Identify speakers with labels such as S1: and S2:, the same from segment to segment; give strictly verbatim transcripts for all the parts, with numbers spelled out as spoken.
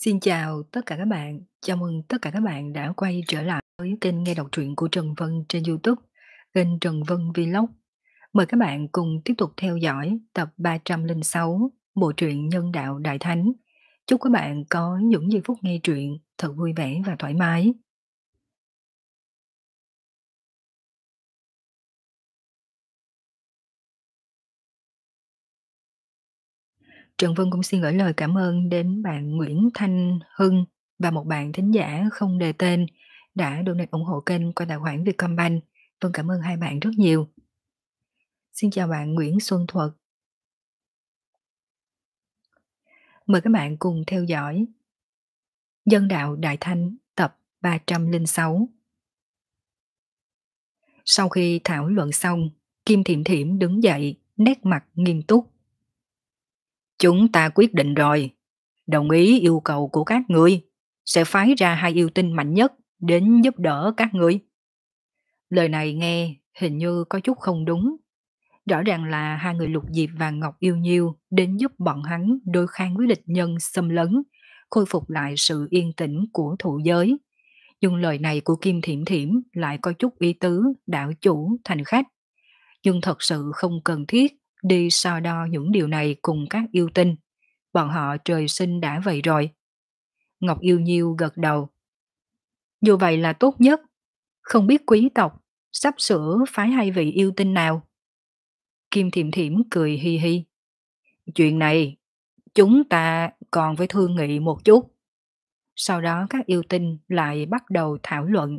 S1: Xin chào tất cả các bạn, chào mừng tất cả các bạn đã quay trở lại với kênh nghe đọc truyện của Trần Vân trên YouTube, kênh Trần Vân Vlog. Mời các bạn cùng tiếp tục theo dõi tập ba trăm lẻ sáu bộ truyện Nhân đạo Đại Thánh. Chúc các bạn có những giây phút nghe truyện thật vui vẻ và thoải mái. Trần Vân cũng xin gửi lời cảm ơn đến bạn Nguyễn Thanh Hưng và một bạn thính giả không đề tên đã donate ủng hộ kênh qua tài khoản Vietcombank. Vân cảm ơn hai bạn rất nhiều. Xin chào bạn Nguyễn Xuân Thuật. Mời các bạn cùng theo dõi Nhân đạo Đại Thánh tập ba trăm lẻ sáu. Sau khi thảo luận xong, Kim Thiểm Thiểm đứng dậy, nét mặt nghiêm túc. Chúng ta quyết định rồi, đồng ý yêu cầu của các ngươi, sẽ phái ra hai yêu tinh mạnh nhất đến giúp đỡ các ngươi. Lời này nghe hình như có chút không đúng. Rõ ràng là hai người Lục Diệp và Ngọc Yêu Nhiêu đến giúp bọn hắn đối kháng với địch nhân xâm lấn, khôi phục lại sự yên tĩnh của thụ giới. Nhưng lời này của Kim Thiểm Thiểm lại có chút ý tứ đảo chủ thành khách. Nhưng thật sự không cần thiết đi so đo những điều này cùng các yêu tinh. Bọn họ trời sinh đã vậy rồi. Ngọc Yêu Nhiêu gật đầu. Như vậy là tốt nhất. Không biết quý tộc sắp sửa phái hai vị yêu tinh nào? Kim Thiểm Thiểm cười hi hi. Chuyện này chúng ta còn phải thương nghị một chút. Sau đó các yêu tinh lại bắt đầu thảo luận.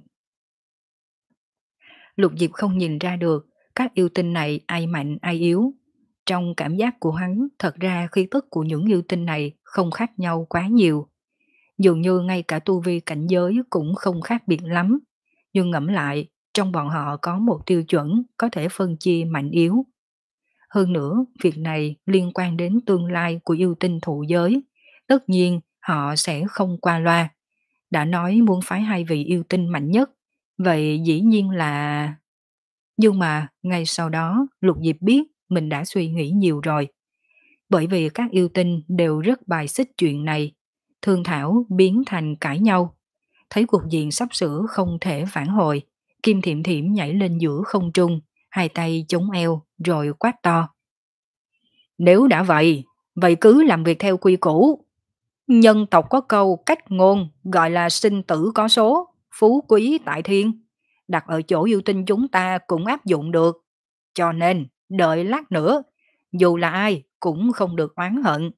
S1: Lục Diệp không nhìn ra được các yêu tinh này ai mạnh ai yếu. Trong cảm giác của hắn, thật ra khí tức của những yêu tinh này không khác nhau quá nhiều. Dường như ngay cả tu vi cảnh giới cũng không khác biệt lắm. Nhưng ngẫm lại, trong bọn họ có một tiêu chuẩn có thể phân chia mạnh yếu. Hơn nữa, việc này liên quan đến tương lai của yêu tinh thụ giới. Tất nhiên, họ sẽ không qua loa. Đã nói muốn phái hai vị yêu tinh mạnh nhất, vậy dĩ nhiên là... Nhưng mà, ngay sau đó, Lục Diệp biết mình đã suy nghĩ nhiều rồi. Bởi vì các yêu tinh đều rất bài xích chuyện này. Thương thảo biến thành cãi nhau. Thấy cuộc diện sắp sửa không thể phản hồi, Kim Thiểm Thiểm nhảy lên giữa không trung, hai tay chống eo rồi quát to. Nếu đã vậy, vậy cứ làm việc theo quy củ. Nhân tộc có câu cách ngôn gọi là sinh tử có số, phú quý tại thiên. Đặt ở chỗ yêu tinh chúng ta cũng áp dụng được. Cho nên, đợi lát nữa, dù là ai cũng không được oán hận.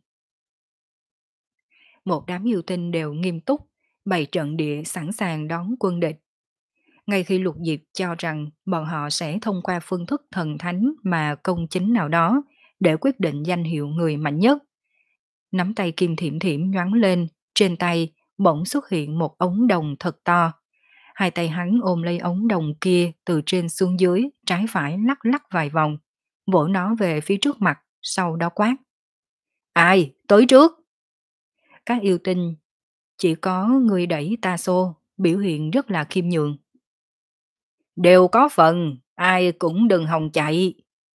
S1: Một đám yêu tinh đều nghiêm túc, bày trận địa sẵn sàng đón quân địch. Ngay khi Lục Diệp cho rằng bọn họ sẽ thông qua phương thức thần thánh mà công chính nào đó để quyết định danh hiệu người mạnh nhất. Nắm tay Kim Thiểm Thiểm nhoáng lên, trên tay bỗng xuất hiện một ống đồng thật to. Hai tay hắn ôm lấy ống đồng kia từ trên xuống dưới, trái phải lắc lắc vài vòng, vỗ nó về phía trước mặt, sau đó quát. Ai, tới trước! Các yêu tinh, chỉ có người đẩy ta xô, biểu hiện rất là khiêm nhường. Đều có phần, ai cũng đừng hòng chạy.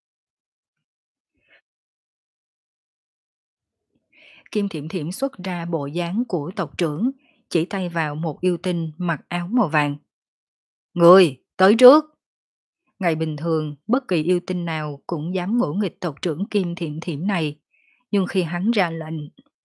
S1: Kim Thiểm Thiểm xuất ra bộ dáng của tộc trưởng, chỉ tay vào một yêu tinh mặc áo màu vàng. Người, tới trước! Ngày bình thường, bất kỳ yêu tinh nào cũng dám ngỗ nghịch tộc trưởng Kim Thiểm Thiểm này. Nhưng khi hắn ra lệnh...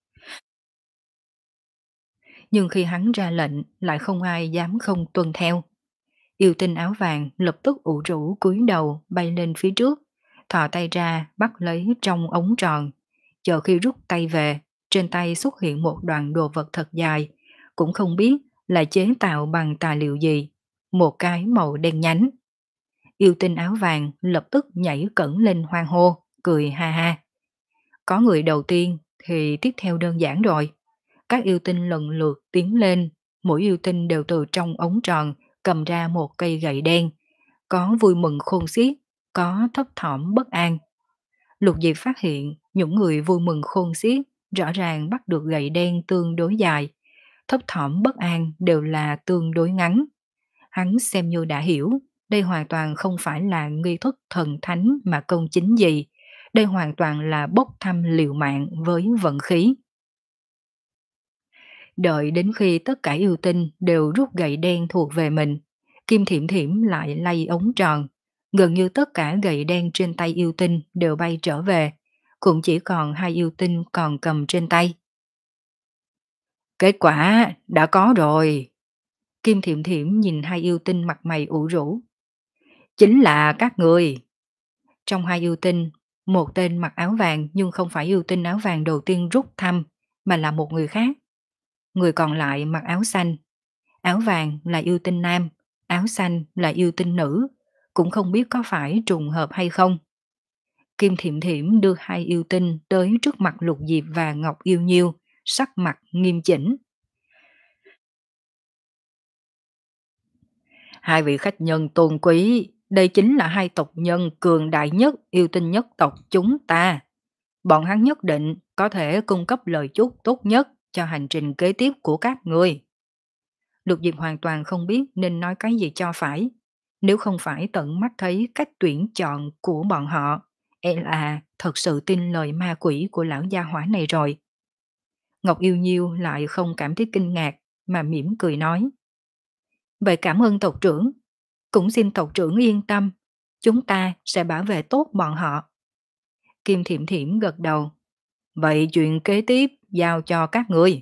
S1: Nhưng khi hắn ra lệnh, lại không ai dám không tuân theo. Yêu tinh áo vàng lập tức ủ rũ cúi đầu bay lên phía trước, thò tay ra bắt lấy trong ống tròn. Chờ khi rút tay về, trên tay xuất hiện một đoạn đồ vật thật dài, cũng không biết là chế tạo bằng tài liệu gì, một cái màu đen nhánh. Yêu tinh áo vàng lập tức nhảy cẩn lên hoang hô, cười ha ha. Có người đầu tiên thì tiếp theo đơn giản rồi. Các yêu tinh lần lượt tiến lên, mỗi yêu tinh đều từ trong ống tròn cầm ra một cây gậy đen. Có vui mừng khôn xiết, có thấp thỏm bất an. Lục Diệp phát hiện những người vui mừng khôn xiết rõ ràng bắt được gậy đen tương đối dài, thấp thỏm bất an đều là tương đối ngắn. Hắn xem như đã hiểu, đây hoàn toàn không phải là nghi thức thần thánh mà công chính gì, đây hoàn toàn là bốc thăm liều mạng với vận khí. Đợi đến khi tất cả yêu tinh đều rút gậy đen thuộc về mình, Kim Thiểm Thiểm lại lay ống tròn. Gần như tất cả gậy đen trên tay yêu tinh đều bay trở về, cũng chỉ còn hai yêu tinh còn cầm trên tay. Kết quả đã có rồi. Kim Thiểm Thiểm nhìn hai yêu tinh mặt mày ủ rũ. Chính là các người. Trong hai yêu tinh, một tên mặc áo vàng nhưng không phải yêu tinh áo vàng đầu tiên rút thăm, mà là một người khác. Người còn lại mặc áo xanh. Áo vàng là yêu tinh nam, áo xanh là yêu tinh nữ, cũng không biết có phải trùng hợp hay không. Kim Thiểm Thiểm đưa hai yêu tinh tới trước mặt Lục Diệp và Ngọc Yêu Nhiêu, sắc mặt nghiêm chỉnh. Hai vị khách nhân tôn quý, đây chính là hai tộc nhân cường đại nhất, yêu tinh nhất tộc chúng ta. Bọn hắn nhất định có thể cung cấp lời chúc tốt nhất cho hành trình kế tiếp của các người. Lục Diệp hoàn toàn không biết nên nói cái gì cho phải. Nếu không phải tận mắt thấy cách tuyển chọn của bọn họ, e là thật sự tin lời ma quỷ của lão gia hỏa này rồi. Ngọc Yêu Nhiêu lại không cảm thấy kinh ngạc, mà mỉm cười nói. Vậy cảm ơn tộc trưởng, cũng xin tộc trưởng yên tâm, chúng ta sẽ bảo vệ tốt bọn họ. Kim Thiểm Thiểm gật đầu. Vậy chuyện kế tiếp giao cho các người.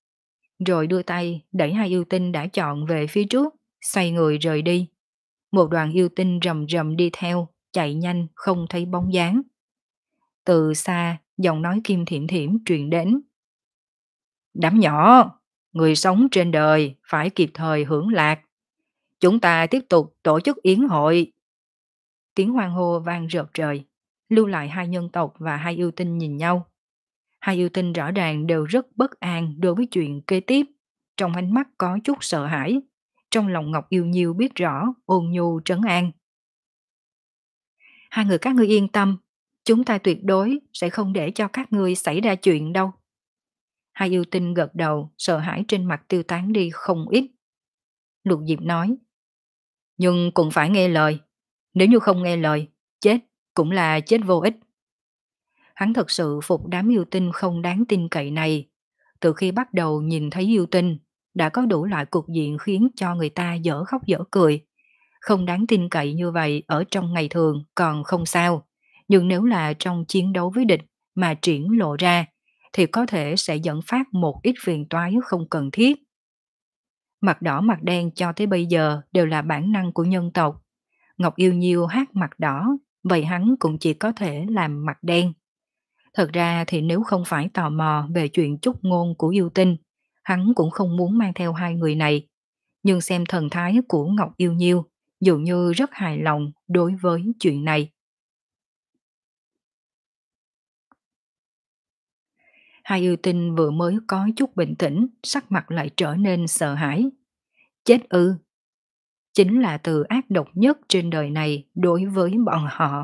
S1: Rồi đưa tay đẩy hai yêu tinh đã chọn về phía trước, xoay người rời đi. Một đoàn yêu tinh rầm rầm đi theo, chạy nhanh không thấy bóng dáng. Từ xa, giọng nói Kim Thiểm Thiểm truyền đến. Đám nhỏ, người sống trên đời phải kịp thời hưởng lạc. Chúng ta tiếp tục tổ chức yến hội. Tiếng hoan hô vang rợp trời, lưu lại hai nhân tộc và hai yêu tinh nhìn nhau. Hai yêu tinh rõ ràng đều rất bất an đối với chuyện kế tiếp, trong ánh mắt có chút sợ hãi. Trong lòng Ngọc Yêu Nhiêu biết rõ, ôn nhu trấn an. Hai người các ngươi yên tâm, chúng ta tuyệt đối sẽ không để cho các ngươi xảy ra chuyện đâu. Hai yêu tinh gật đầu, sợ hãi trên mặt tiêu tán đi không ít. Lục Diệp nói, nhưng cũng phải nghe lời, nếu như không nghe lời, chết cũng là chết vô ích. Hắn thật sự phục đám yêu tinh không đáng tin cậy này. Từ khi bắt đầu nhìn thấy yêu tinh, đã có đủ loại cục diện khiến cho người ta dở khóc dở cười. Không đáng tin cậy như vậy ở trong ngày thường còn không sao, nhưng nếu là trong chiến đấu với địch mà triển lộ ra, thì có thể sẽ dẫn phát một ít phiền toái không cần thiết. Mặt đỏ mặt đen cho tới bây giờ đều là bản năng của nhân tộc. Ngọc Yêu Nhiêu hát mặt đỏ, vậy hắn cũng chỉ có thể làm mặt đen. Thật ra thì nếu không phải tò mò về chuyện chúc ngôn của yêu tinh, hắn cũng không muốn mang theo hai người này. Nhưng xem thần thái của Ngọc Yêu Nhiêu, dường như rất hài lòng đối với chuyện này. Hai yêu tinh vừa mới có chút bình tĩnh, sắc mặt lại trở nên sợ hãi. Chết ư? Chính là từ ác độc nhất trên đời này đối với bọn họ.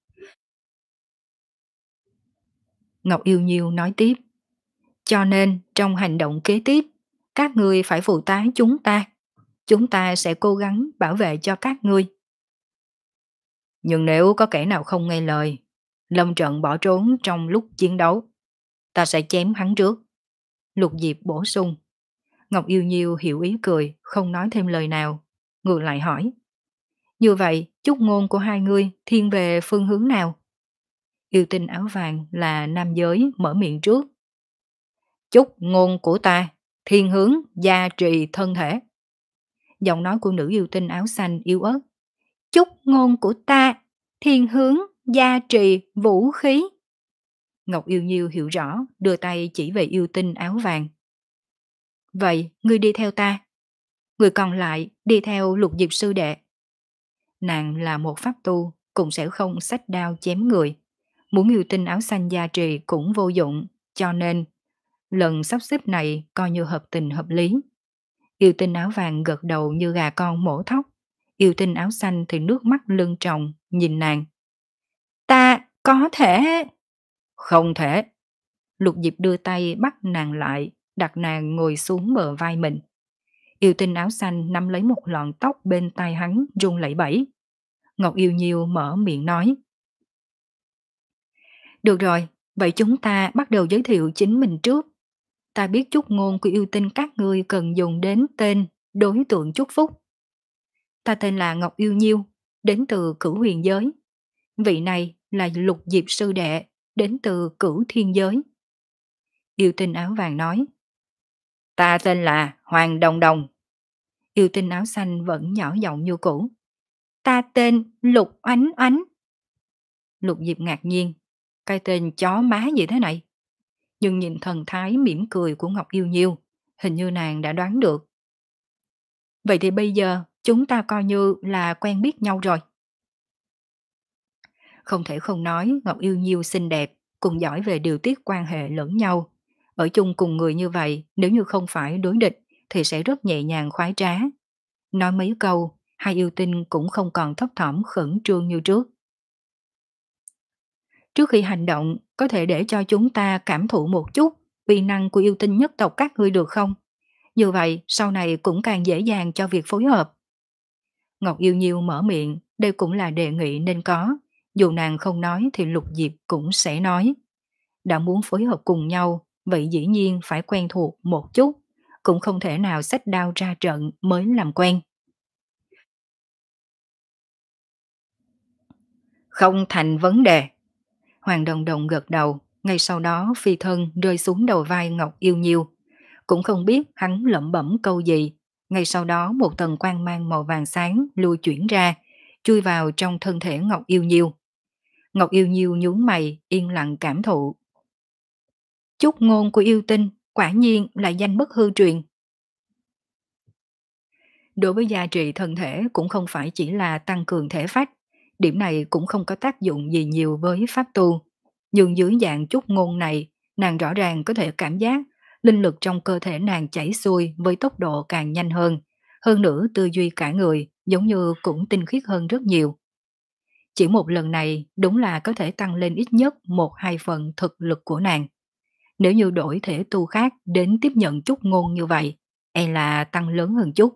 S1: Ngọc Yêu Nhiêu nói tiếp. Cho nên trong hành động kế tiếp, các ngươi phải phụ tá chúng ta. Chúng ta sẽ cố gắng bảo vệ cho các ngươi. Nhưng nếu có kẻ nào không nghe lời, lâm trận bỏ trốn trong lúc chiến đấu, ta sẽ chém hắn trước. Lục Diệp bổ sung. Ngọc Yêu Nhiêu hiểu ý cười, không nói thêm lời nào. Ngược lại hỏi. Như vậy, chúc ngôn của hai ngươi thiên về phương hướng nào? Yêu tinh áo vàng là nam giới mở miệng trước. Chúc ngôn của ta thiên hướng gia trì thân thể. Giọng nói của nữ yêu tinh áo xanh yếu ớt. Chúc ngôn của ta thiên hướng gia trì vũ khí. Ngọc Yêu Nhiêu hiểu rõ, đưa tay chỉ về yêu tinh áo vàng. Vậy, ngươi đi theo ta. Người còn lại đi theo Lục Diệp sư đệ. Nàng là một pháp tu, cũng sẽ không xách đao chém người. Muốn yêu tinh áo xanh gia trì cũng vô dụng, cho nên lần sắp xếp này coi như hợp tình hợp lý. Yêu tinh áo vàng gật đầu như gà con mổ thóc. Yêu tinh áo xanh thì nước mắt lưng tròng, nhìn nàng. Ta có thể. Không thể. Lục Diệp đưa tay bắt nàng lại, đặt nàng ngồi xuống bờ vai mình. Yêu tinh áo xanh nắm lấy một lọn tóc bên tai hắn run lẩy bẩy. Ngọc Yêu Nhiêu mở miệng nói. Được rồi, vậy chúng ta bắt đầu giới thiệu chính mình trước. Ta biết chúc ngôn của yêu tinh các ngươi cần dùng đến tên đối tượng chúc phúc. Ta tên là Ngọc Yêu Nhiêu, đến từ Cửu Huyền Giới. Vị này là Lục Diệp sư đệ, đến từ Cửu Thiên Giới. Yêu tinh áo vàng nói. Ta tên là Hoàng Đồng Đồng. Yêu tinh áo xanh vẫn nhỏ giọng như cũ. Ta tên Lục Oánh Oánh. Lục Diệp ngạc nhiên. Cái tên chó má gì thế này? Nhưng nhìn thần thái mỉm cười của Ngọc Yêu Nhiêu, hình như nàng đã đoán được. Vậy thì bây giờ chúng ta coi như là quen biết nhau rồi. Không thể không nói Ngọc Yêu Nhiêu xinh đẹp, cùng giỏi về điều tiết quan hệ lẫn nhau. Ở chung cùng người như vậy, nếu như không phải đối địch, thì sẽ rất nhẹ nhàng khoái trá. Nói mấy câu, hai yêu tinh cũng không còn thấp thỏm khẩn trương như trước. Trước khi hành động, có thể để cho chúng ta cảm thụ một chút uy năng của yêu tinh nhất tộc các ngươi được không? Như vậy, sau này cũng càng dễ dàng cho việc phối hợp. Ngọc Yêu Nhiêu mở miệng, đây cũng là đề nghị nên có. Dù nàng không nói thì Lục Diệp cũng sẽ nói. Đã muốn phối hợp cùng nhau, vậy dĩ nhiên phải quen thuộc một chút. Cũng không thể nào xách đao ra trận mới làm quen. Không thành vấn đề. Hoàng Đồng Đồng gật đầu, ngay sau đó phi thân rơi xuống đầu vai Ngọc Yêu Nhiêu. Cũng không biết hắn lẩm bẩm câu gì. Ngay sau đó một tầng quang mang màu vàng sáng lưu chuyển ra, chui vào trong thân thể Ngọc Yêu Nhiêu. Ngọc Yêu Nhiêu nhướng mày, yên lặng cảm thụ. Chúc ngôn của yêu tinh, quả nhiên là danh bất hư truyền. Đối với gia trị thân thể cũng không phải chỉ là tăng cường thể phách, điểm này cũng không có tác dụng gì nhiều với pháp tu. Nhưng dưới dạng chúc ngôn này, nàng rõ ràng có thể cảm giác linh lực trong cơ thể nàng chảy xuôi với tốc độ càng nhanh hơn. Hơn nữa tư duy cả người giống như cũng tinh khiết hơn rất nhiều. Chỉ một lần này đúng là có thể tăng lên ít nhất một hai phần thực lực của nàng. Nếu như đổi thể tu khác đến tiếp nhận chúc ngôn như vậy, e là tăng lớn hơn chút.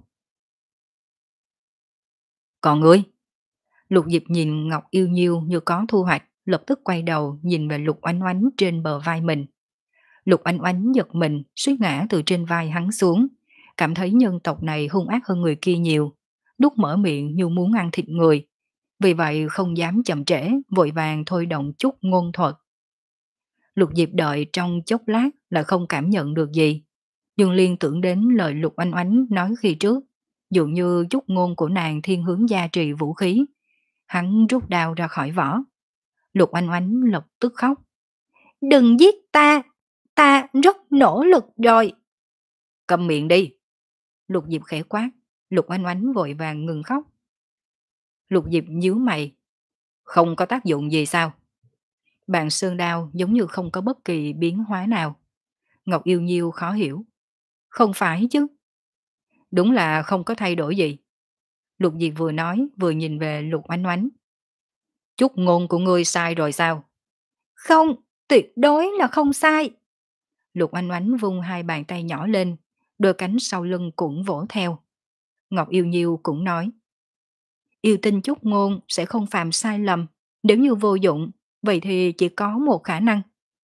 S1: Còn ngươi? Lục Diệp nhìn Ngọc Yêu Nhiêu như có thu hoạch, lập tức quay đầu nhìn về Lục Oánh Oánh trên bờ vai mình. Lục Oánh Oánh giật mình, suýt ngã từ trên vai hắn xuống, cảm thấy nhân tộc này hung ác hơn người kia nhiều, đút mở miệng như muốn ăn thịt người. Vì vậy không dám chậm trễ, vội vàng thôi động chút ngôn thuật. Lục Diệp đợi trong chốc lát là không cảm nhận được gì, nhưng liên tưởng đến lời Lục Oánh Oánh nói khi trước, dường như chút ngôn của nàng thiên hướng gia trì vũ khí. Hắn rút đao ra khỏi vỏ. Lục Oánh Oánh lập tức khóc. Đừng giết ta, ta rất nỗ lực rồi. Câm miệng đi. Lục Diệp khẽ quát. Lục Oánh Oánh vội vàng ngừng khóc. Lục Diệp nhíu mày. Không có tác dụng gì sao? Bàn sơn đao giống như không có bất kỳ biến hóa nào. Ngọc Yêu Nhiêu khó hiểu. Không phải chứ. Đúng là không có thay đổi gì. Lục Diệp vừa nói vừa nhìn về Lục Oánh Oánh. Chút ngôn của ngươi sai rồi sao? Không, tuyệt đối là không sai. Lục Oánh Oánh vung hai bàn tay nhỏ lên, đôi cánh sau lưng cũng vỗ theo. Ngọc Yêu Nhiêu cũng nói. Yêu tinh chút ngôn sẽ không phạm sai lầm. Nếu như vô dụng, vậy thì chỉ có một khả năng.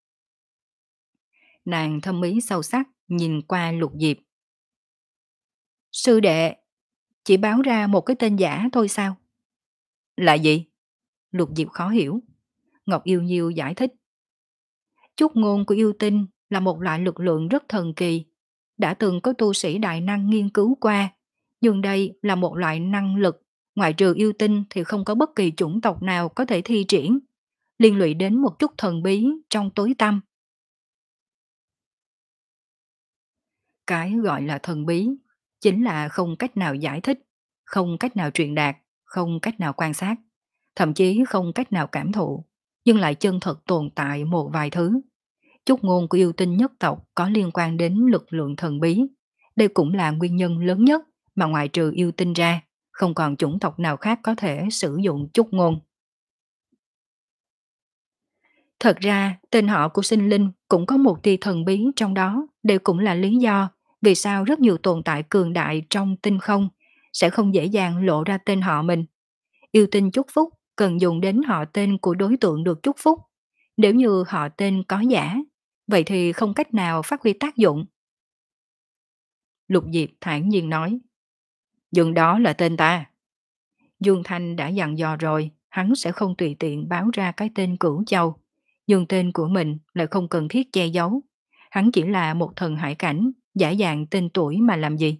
S1: Nàng thâm ý sâu sắc nhìn qua Lục Diệp. Sư đệ, chỉ báo ra một cái tên giả thôi sao? Là gì? Lục Diệp khó hiểu. Ngọc Yêu Nhiêu giải thích. Chút ngôn của yêu tinh là một loại lực lượng rất thần kỳ. Đã từng có tu sĩ đại năng nghiên cứu qua. Nhưng đây là một loại năng lực. Ngoại trừ yêu tinh thì không có bất kỳ chủng tộc nào có thể thi triển. Liên lụy đến một chút thần bí trong tối tăm. Cái gọi là thần bí chính là không cách nào giải thích, không cách nào truyền đạt, không cách nào quan sát, thậm chí không cách nào cảm thụ, nhưng lại chân thật tồn tại một vài thứ. Chút ngôn của yêu tinh nhất tộc có liên quan đến lực lượng thần bí. Đây cũng là nguyên nhân lớn nhất mà ngoại trừ yêu tinh ra, không còn chủng tộc nào khác có thể sử dụng chút ngôn. Thật ra, tên họ của sinh linh cũng có một tia thần bí trong đó, đây cũng là lý do vì sao rất nhiều tồn tại cường đại trong tinh không sẽ không dễ dàng lộ ra tên họ mình. Yêu tinh chúc phúc cần dùng đến họ tên của đối tượng được chúc phúc. Nếu như họ tên có giả, vậy thì không cách nào phát huy tác dụng. Lục Diệp thản nhiên nói, Dương đó là tên ta. Dương Thanh đã dặn dò rồi, hắn sẽ không tùy tiện báo ra cái tên Cửu Châu. Nhưng tên của mình lại không cần thiết che giấu. Hắn chỉ là một thần hải cảnh, giả dạng tên tuổi mà làm gì.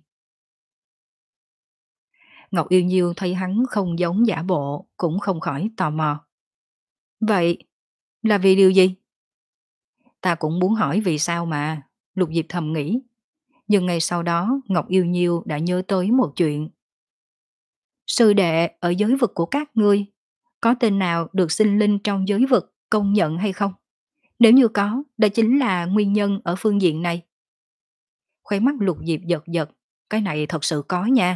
S1: Ngọc Yêu Nhiêu thấy hắn không giống giả bộ, cũng không khỏi tò mò. Vậy, là vì điều gì? Ta cũng muốn hỏi vì sao mà, Lục Diệp thầm nghĩ. Nhưng ngay sau đó, Ngọc Yêu Nhiêu đã nhớ tới một chuyện. Sư đệ ở giới vực của các ngươi, có tên nào được sinh linh trong giới vực công nhận hay không? Nếu như có, đó chính là nguyên nhân ở phương diện này. Khóe mắt Lục Diệp giật giật, cái này thật sự có nha.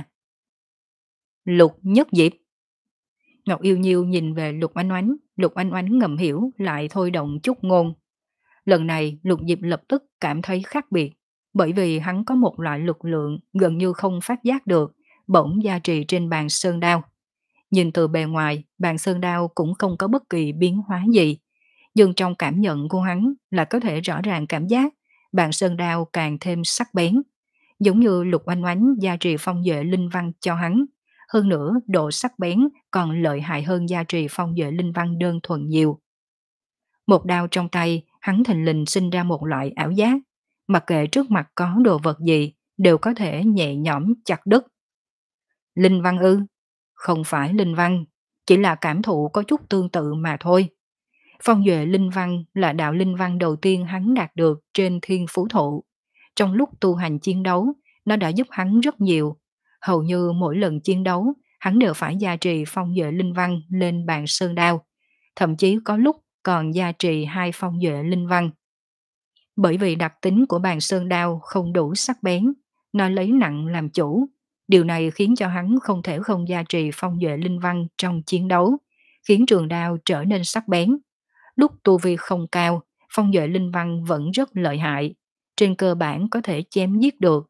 S1: Lục Nhất Diệp. Ngọc Yêu Nhiêu nhìn về Lục Oánh Oánh, Lục Oánh Oánh ngầm hiểu lại thôi động chút ngôn. Lần này Lục Diệp lập tức cảm thấy khác biệt, bởi vì hắn có một loại lực lượng gần như không phát giác được, bỗng gia trì trên bàn sơn đao. Nhìn từ bề ngoài, bàn sơn đao cũng không có bất kỳ biến hóa gì, nhưng trong cảm nhận của hắn là có thể rõ ràng cảm giác bàn sơn đao càng thêm sắc bén, giống như Lục Oanh Oánh gia trì phong duệ linh văn cho hắn. Hơn nữa, độ sắc bén còn lợi hại hơn gia trì phong duệ linh văn đơn thuần nhiều. Một đao trong tay, hắn thình lình sinh ra một loại ảo giác, mặc kệ trước mặt có đồ vật gì, đều có thể nhẹ nhõm chặt đứt. Linh văn ư? Không phải linh văn, chỉ là cảm thụ có chút tương tự mà thôi. Phong duệ linh văn là đạo linh văn đầu tiên hắn đạt được trên thiên phú thụ. Trong lúc tu hành chiến đấu, nó đã giúp hắn rất nhiều. Hầu như mỗi lần chiến đấu, hắn đều phải gia trì phong duệ linh văn lên bàn sơn đao. Thậm chí có lúc còn gia trì hai phong duệ linh văn. Bởi vì đặc tính của bàn sơn đao không đủ sắc bén, nó lấy nặng làm chủ. Điều này khiến cho hắn không thể không gia trì phong duệ linh văn trong chiến đấu, khiến trường đao trở nên sắc bén. Lúc tu vi không cao, phong duệ linh văn vẫn rất lợi hại, trên cơ bản có thể chém giết được.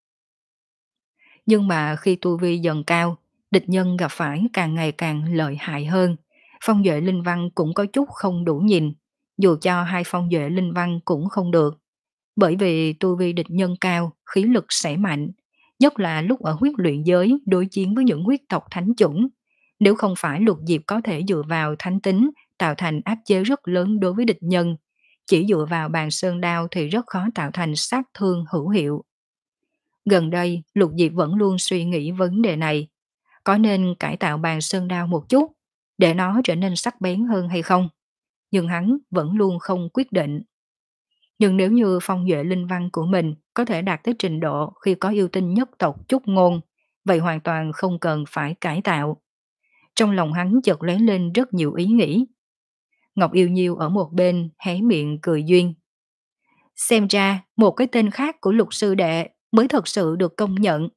S1: Nhưng mà khi tu vi dần cao, địch nhân gặp phải càng ngày càng lợi hại hơn. Phong duệ linh văn cũng có chút không đủ nhìn, dù cho hai phong duệ linh văn cũng không được. Bởi vì tu vi địch nhân cao, khí lực sẽ mạnh, nhất là lúc ở huyết luyện giới đối chiến với những huyết tộc thánh chủng. Nếu không phải Lục Diệp có thể dựa vào thánh tính, tạo thành áp chế rất lớn đối với địch nhân, chỉ dựa vào bàn sơn đao thì rất khó tạo thành sát thương hữu hiệu. Gần đây, Lục Diệp vẫn luôn suy nghĩ vấn đề này, có nên cải tạo bàn sơn đao một chút, để nó trở nên sắc bén hơn hay không? Nhưng hắn vẫn luôn không quyết định. Nhưng nếu như phong duệ linh văn của mình có thể đạt tới trình độ khi có yêu tinh nhất tộc Chúc Ngôn, vậy hoàn toàn không cần phải cải tạo. Trong lòng hắn chợt lóe lên rất nhiều ý nghĩ. Ngọc Yêu Nhiêu ở một bên hé miệng cười duyên. Xem ra một cái tên khác của Lục sư đệ mới thật sự được công nhận.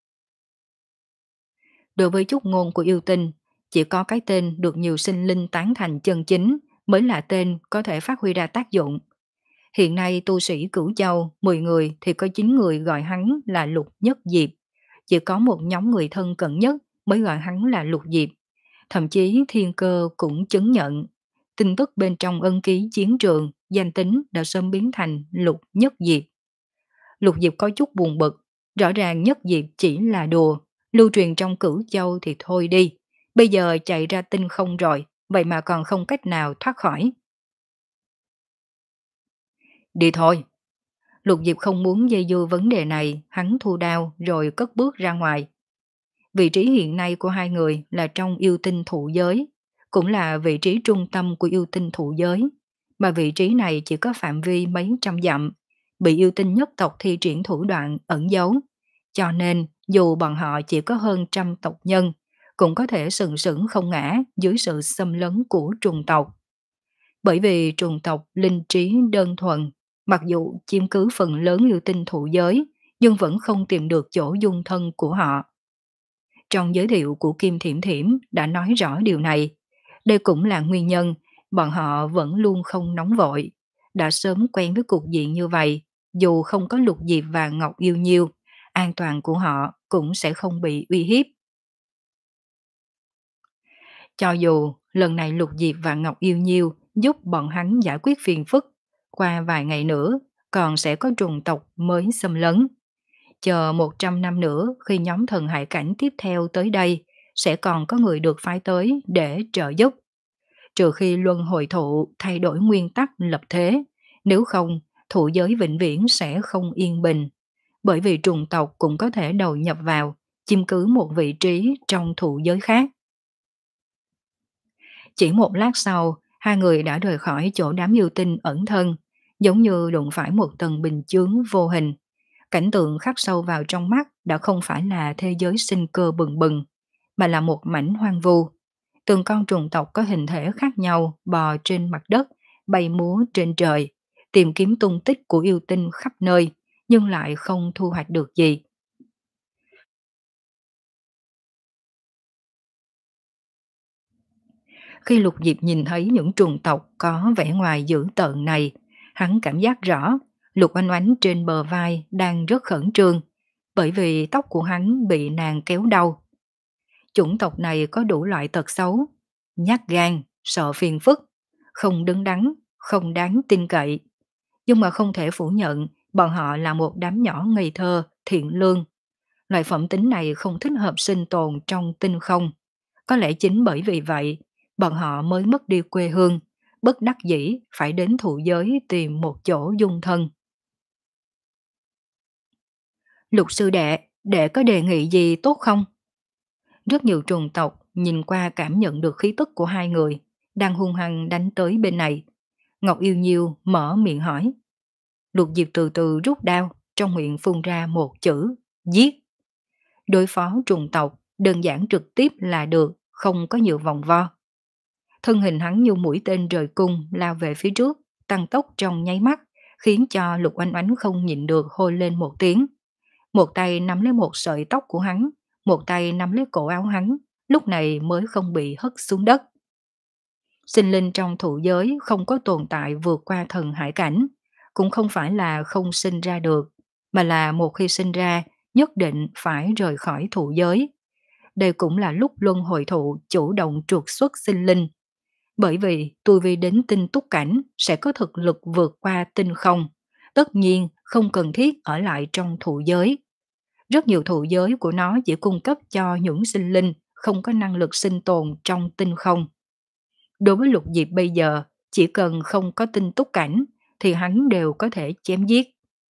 S1: Đối với Chúc Ngôn của yêu tinh, chỉ có cái tên được nhiều sinh linh tán thành chân chính mới là tên có thể phát huy ra tác dụng. Hiện nay tu sĩ Cửu Châu mười người thì có chín người gọi hắn là Lục Nhất Diệp. Chỉ có một nhóm người thân cận nhất mới gọi hắn là Lục Diệp. Thậm chí thiên cơ cũng chứng nhận. Tin tức bên trong ân ký chiến trường, danh tính đã sớm biến thành Lục Nhất Diệp. Lục Diệp có chút buồn bực. Rõ ràng Nhất Diệp chỉ là đùa. Lưu truyền trong Cửu Châu thì thôi đi. Bây giờ chạy ra tinh không rồi, vậy mà còn không cách nào thoát khỏi. Đi thôi. Lục Diệp không muốn dây dưa vấn đề này, hắn thu đao rồi cất bước ra ngoài. Vị trí hiện nay của hai người là trong yêu tinh thụ giới, cũng là vị trí trung tâm của yêu tinh thụ giới, mà vị trí này chỉ có phạm vi mấy trăm dặm, bị yêu tinh nhất tộc thi triển thủ đoạn ẩn giấu, cho nên dù bọn họ chỉ có hơn trăm tộc nhân, cũng có thể sừng sững không ngã dưới sự xâm lấn của trùng tộc. Bởi vì trùng tộc linh trí đơn thuần, mặc dù chiếm cứ phần lớn yêu tinh thụ giới, nhưng vẫn không tìm được chỗ dung thân của họ. Trong giới thiệu của Kim Thiểm Thiểm đã nói rõ điều này. Đây cũng là nguyên nhân bọn họ vẫn luôn không nóng vội, đã sớm quen với cục diện như vậy, dù không có Lục Diệp và Ngọc Yêu Nhiêu, an toàn của họ cũng sẽ không bị uy hiếp. Cho dù lần này Lục Diệp và Ngọc Yêu Nhiêu giúp bọn hắn giải quyết phiền phức, qua vài ngày nữa, còn sẽ có trùng tộc mới xâm lấn. Chờ một trăm năm nữa khi nhóm thần hải cảnh tiếp theo tới đây, sẽ còn có người được phái tới để trợ giúp. Trừ khi luân hồi thụ thay đổi nguyên tắc lập thế, nếu không, thụ giới vĩnh viễn sẽ không yên bình. Bởi vì trùng tộc cũng có thể đầu nhập vào, chiếm cứ một vị trí trong thụ giới khác. Chỉ một lát sau, hai người đã rời khỏi chỗ đám yêu tinh ẩn thân, giống như đụng phải một tầng bình chướng vô hình. Cảnh tượng khắc sâu vào trong mắt đã không phải là thế giới sinh cơ bừng bừng, mà là một mảnh hoang vu. Từng con trùng tộc có hình thể khác nhau bò trên mặt đất, bay múa trên trời, tìm kiếm tung tích của yêu tinh khắp nơi, nhưng lại không thu hoạch được gì. Khi Lục Diệp nhìn thấy những trùng tộc có vẻ ngoài dữ tợn này, hắn cảm giác rõ Lục Oanh Oánh trên bờ vai đang rất khẩn trương, bởi vì tóc của hắn bị nàng kéo đau. Chủng tộc này có đủ loại tật xấu, nhát gan, sợ phiền phức, không đứng đắn, không đáng tin cậy. Nhưng mà không thể phủ nhận bọn họ là một đám nhỏ ngây thơ, thiện lương. Loại phẩm tính này không thích hợp sinh tồn trong tinh không. Có lẽ chính bởi vì vậy, bọn họ mới mất đi quê hương, bất đắc dĩ phải đến thụ giới tìm một chỗ dung thân. Lục sư đệ, đệ có đề nghị gì tốt không? Rất nhiều trùng tộc nhìn qua cảm nhận được khí tức của hai người, đang hung hăng đánh tới bên này. Ngọc Yêu Nhiêu mở miệng hỏi. Lục Diệp từ từ rút đao, trong miệng phun ra một chữ, giết. Đối phó trùng tộc, đơn giản trực tiếp là được, không có nhiều vòng vo. Thân hình hắn như mũi tên rời cung lao về phía trước, tăng tốc trong nháy mắt, khiến cho Lục Oanh Oánh không nhịn được hôi lên một tiếng. Một tay nắm lấy một sợi tóc của hắn, một tay nắm lấy cổ áo hắn, lúc này mới không bị hất xuống đất. Sinh linh trong thụ giới không có tồn tại vượt qua thần hải cảnh, cũng không phải là không sinh ra được, mà là một khi sinh ra nhất định phải rời khỏi thụ giới. Đây cũng là lúc luân hồi thụ chủ động trục xuất sinh linh. Bởi vì tu vi đến tinh túc cảnh sẽ có thực lực vượt qua tinh không, tất nhiên không cần thiết ở lại trong thụ giới. Rất nhiều thụ giới của nó chỉ cung cấp cho những sinh linh không có năng lực sinh tồn trong tinh không. Đối với Lục Diệp bây giờ, chỉ cần không có tinh túc cảnh thì hắn đều có thể chém giết.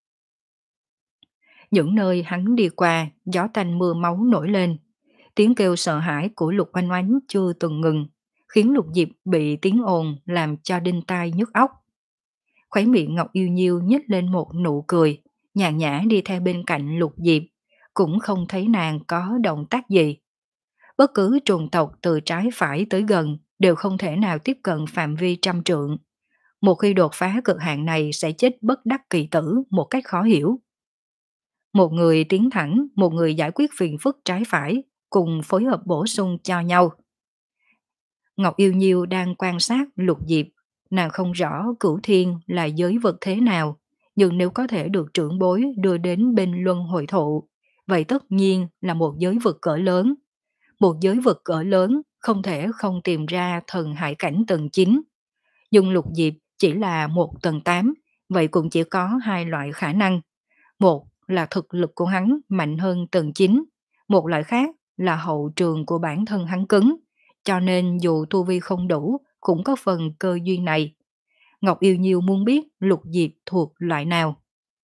S1: Những nơi hắn đi qua, gió tanh mưa máu nổi lên. Tiếng kêu sợ hãi của Lục Oanh Oánh chưa từng ngừng, khiến Lục Diệp bị tiếng ồn làm cho đinh tai nhức óc. Khóe miệng Ngọc Yêu Nhiêu nhếch lên một nụ cười, nhàn nhã đi theo bên cạnh Lục Diệp, cũng không thấy nàng có động tác gì. Bất cứ trùng tộc từ trái phải tới gần đều không thể nào tiếp cận phạm vi trăm trượng. Một khi đột phá cực hạn này sẽ chết bất đắc kỳ tử một cách khó hiểu. Một người tiến thẳng, một người giải quyết phiền phức trái phải, cùng phối hợp bổ sung cho nhau. Ngọc Yêu Nhiêu đang quan sát Lục Diệp, nàng không rõ Cửu Thiên là giới vật thế nào, nhưng nếu có thể được trưởng bối đưa đến bên luân hồi thụ, vậy tất nhiên là một giới vực cỡ lớn. Một giới vực cỡ lớn không thể không tìm ra thần hải cảnh tầng chín. Nhưng Lục Diệp chỉ là một tầng tám, vậy cũng chỉ có hai loại khả năng. Một là thực lực của hắn mạnh hơn tầng chín, một loại khác là hậu trường của bản thân hắn cứng, cho nên dù tu vi không đủ cũng có phần cơ duyên này. Ngọc Yêu Nhiêu muốn biết Lục Diệp thuộc loại nào.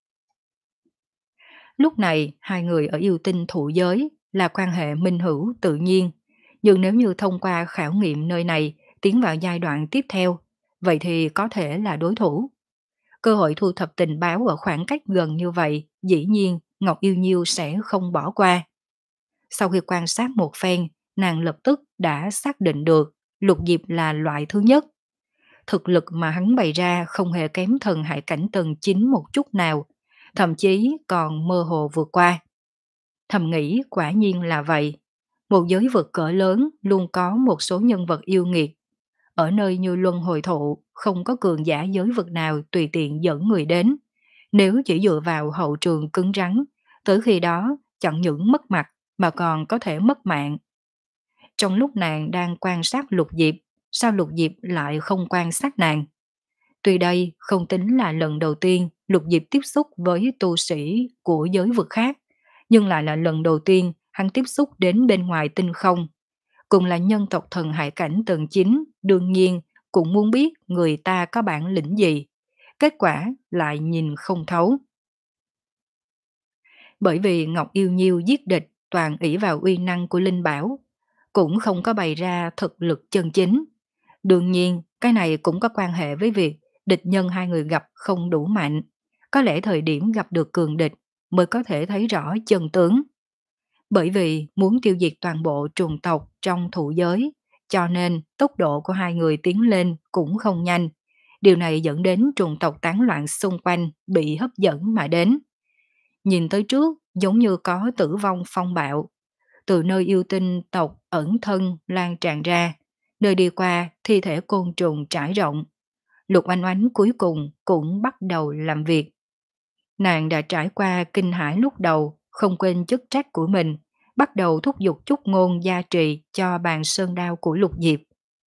S1: Lúc này hai người ở yêu tinh thụ giới là quan hệ minh hữu tự nhiên, nhưng nếu như thông qua khảo nghiệm nơi này tiến vào giai đoạn tiếp theo, vậy thì có thể là đối thủ. Cơ hội thu thập tình báo ở khoảng cách gần như vậy, dĩ nhiên Ngọc Yêu Nhiêu sẽ không bỏ qua. Sau khi quan sát một phen, nàng lập tức đã xác định được Lục Diệp là loại thứ nhất. Thực lực mà hắn bày ra không hề kém thần hải cảnh tầng chín một chút nào, thậm chí còn mơ hồ vượt qua. Thầm nghĩ quả nhiên là vậy. Một giới vực cỡ lớn luôn có một số nhân vật yêu nghiệt. Ở nơi như luân hồi thụ, không có cường giả giới vực nào tùy tiện dẫn người đến. Nếu chỉ dựa vào hậu trường cứng rắn, tới khi đó chẳng những mất mặt mà còn có thể mất mạng. Trong lúc nàng đang quan sát Lục Diệp, sao Lục Diệp lại không quan sát nàng? Tuy đây không tính là lần đầu tiên Lục Diệp tiếp xúc với tu sĩ của giới vực khác, nhưng lại là lần đầu tiên hắn tiếp xúc đến bên ngoài tinh không. Cùng là nhân tộc thần hải cảnh tầng chín, đương nhiên cũng muốn biết người ta có bản lĩnh gì. Kết quả lại nhìn không thấu. Bởi vì Ngọc Yêu Nhiêu giết địch toàn ỷ vào uy năng của Linh Bảo, cũng không có bày ra thực lực chân chính. Đương nhiên, cái này cũng có quan hệ với việc địch nhân hai người gặp không đủ mạnh. Có lẽ thời điểm gặp được cường địch mới có thể thấy rõ chân tướng. Bởi vì muốn tiêu diệt toàn bộ trùng tộc trong thụ giới, cho nên tốc độ của hai người tiến lên cũng không nhanh. Điều này dẫn đến trùng tộc tán loạn xung quanh bị hấp dẫn mà đến. Nhìn tới trước giống như có tử vong phong bạo. Từ nơi yêu tinh tộc ẩn thân lan tràn ra, nơi đi qua thi thể côn trùng trải rộng. Lục Oanh Oánh cuối cùng cũng bắt đầu làm việc. Nàng đã trải qua kinh hãi lúc đầu, không quên chức trách của mình, bắt đầu thúc giục Chúc Ngôn gia trì cho bàn sơn đao của Lục Diệp.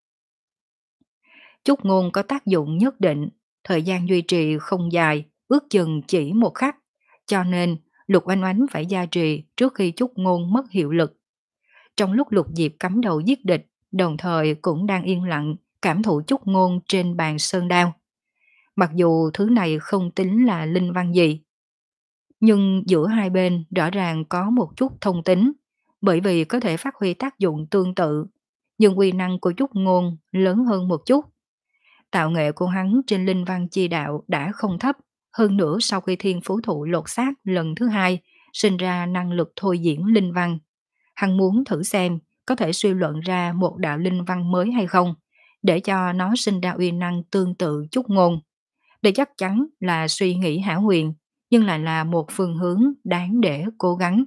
S1: Chúc Ngôn có tác dụng nhất định, thời gian duy trì không dài, ước chừng chỉ một khắc, cho nên Lục Oanh Oánh phải gia trì trước khi Chúc Ngôn mất hiệu lực. Trong lúc Lục Diệp cắm đầu giết địch, đồng thời cũng đang yên lặng cảm thụ Chúc Ngôn trên bàn sơn đao. Mặc dù thứ này không tính là linh văn gì, nhưng giữa hai bên rõ ràng có một chút thông tính, bởi vì có thể phát huy tác dụng tương tự, nhưng uy năng của Chúc Ngôn lớn hơn một chút. Tạo nghệ của hắn trên linh văn chi đạo đã không thấp, hơn nữa sau khi thiên phú thụ lột xác lần thứ hai, sinh ra năng lực thôi diễn linh văn. Hắn muốn thử xem có thể suy luận ra một đạo linh văn mới hay không, để cho nó sinh ra uy năng tương tự Chúc Ngôn. Đây chắc chắn là suy nghĩ hão huyền, nhưng lại là một phương hướng đáng để cố gắng.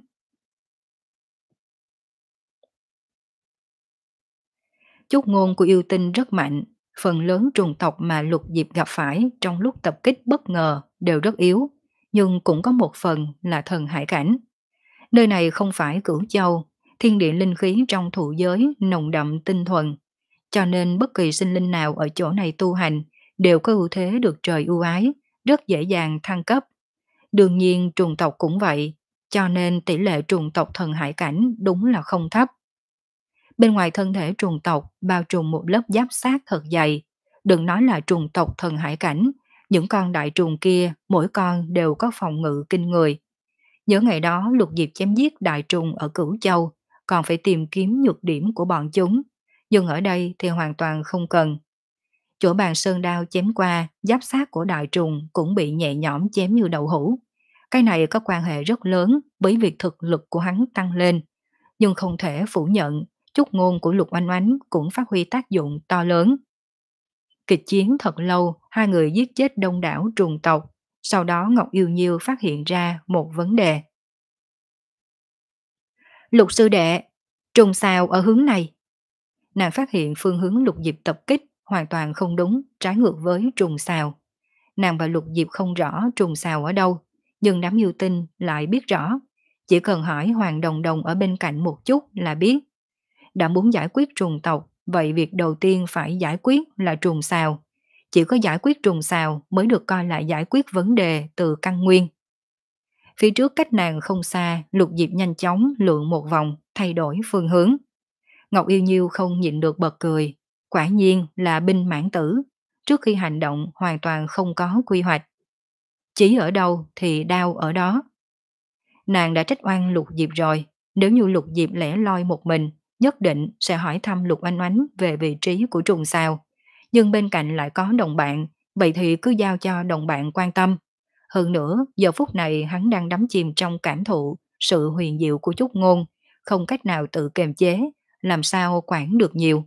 S1: Chúc Ngôn của yêu tinh rất mạnh, phần lớn trùng tộc mà Lục Diệp gặp phải trong lúc tập kích bất ngờ đều rất yếu, nhưng cũng có một phần là thần hải cảnh. Nơi này không phải Cửu Châu, thiên địa linh khí trong thụ giới nồng đậm tinh thuần, cho nên bất kỳ sinh linh nào ở chỗ này tu hành đều có ưu thế được trời ưu ái, rất dễ dàng thăng cấp. Đương nhiên trùng tộc cũng vậy, cho nên tỷ lệ trùng tộc thần hải cảnh đúng là không thấp. Bên ngoài thân thể trùng tộc bao trùm một lớp giáp xác thật dày, đừng nói là trùng tộc thần hải cảnh, những con đại trùng kia mỗi con đều có phòng ngự kinh người. Nhớ ngày đó Lục Diệp chém giết đại trùng ở Cửu Châu, còn phải tìm kiếm nhược điểm của bọn chúng, nhưng ở đây thì hoàn toàn không cần. Chỗ bàn sơn đao chém qua, giáp xác của đại trùng cũng bị nhẹ nhõm chém như đậu hũ. Cái này có quan hệ rất lớn với việc thực lực của hắn tăng lên, nhưng không thể phủ nhận, Chúc Ngôn của Lục Oanh Oánh cũng phát huy tác dụng to lớn. Kịch chiến thật lâu, hai người giết chết đông đảo trùng tộc, sau đó Ngọc Yêu Nhiêu phát hiện ra một vấn đề. Lục sư đệ, trùng sao ở hướng này. Nàng phát hiện phương hướng Lục Diệp tập kích hoàn toàn không đúng, trái ngược với trùng sao. Nàng và Lục Diệp không rõ trùng sao ở đâu, nhưng đám yêu tinh lại biết rõ. Chỉ cần hỏi Hoàng Đồng Đồng ở bên cạnh một chút là biết. Đã muốn giải quyết trùng tộc, vậy việc đầu tiên phải giải quyết là trùng sao. Chỉ có giải quyết trùng sao mới được coi là giải quyết vấn đề từ căn nguyên. Phía trước cách nàng không xa, Lục Diệp nhanh chóng lượn một vòng, thay đổi phương hướng. Ngọc Yêu Nhiêu không nhịn được bật cười. Quả nhiên là binh mãn tử. Trước khi hành động hoàn toàn không có quy hoạch. Chỉ ở đâu thì đau ở đó. Nàng đã trách oan Lục Diệp rồi. Nếu như Lục Diệp lẻ loi một mình, nhất định sẽ hỏi thăm Lục Oanh Oánh về vị trí của trùng sao. Nhưng bên cạnh lại có đồng bạn, vậy thì cứ giao cho đồng bạn quan tâm. Hơn nữa, giờ phút này hắn đang đắm chìm trong cảm thụ sự huyền diệu của Chúc Ngôn, không cách nào tự kiềm chế, làm sao quản được nhiều.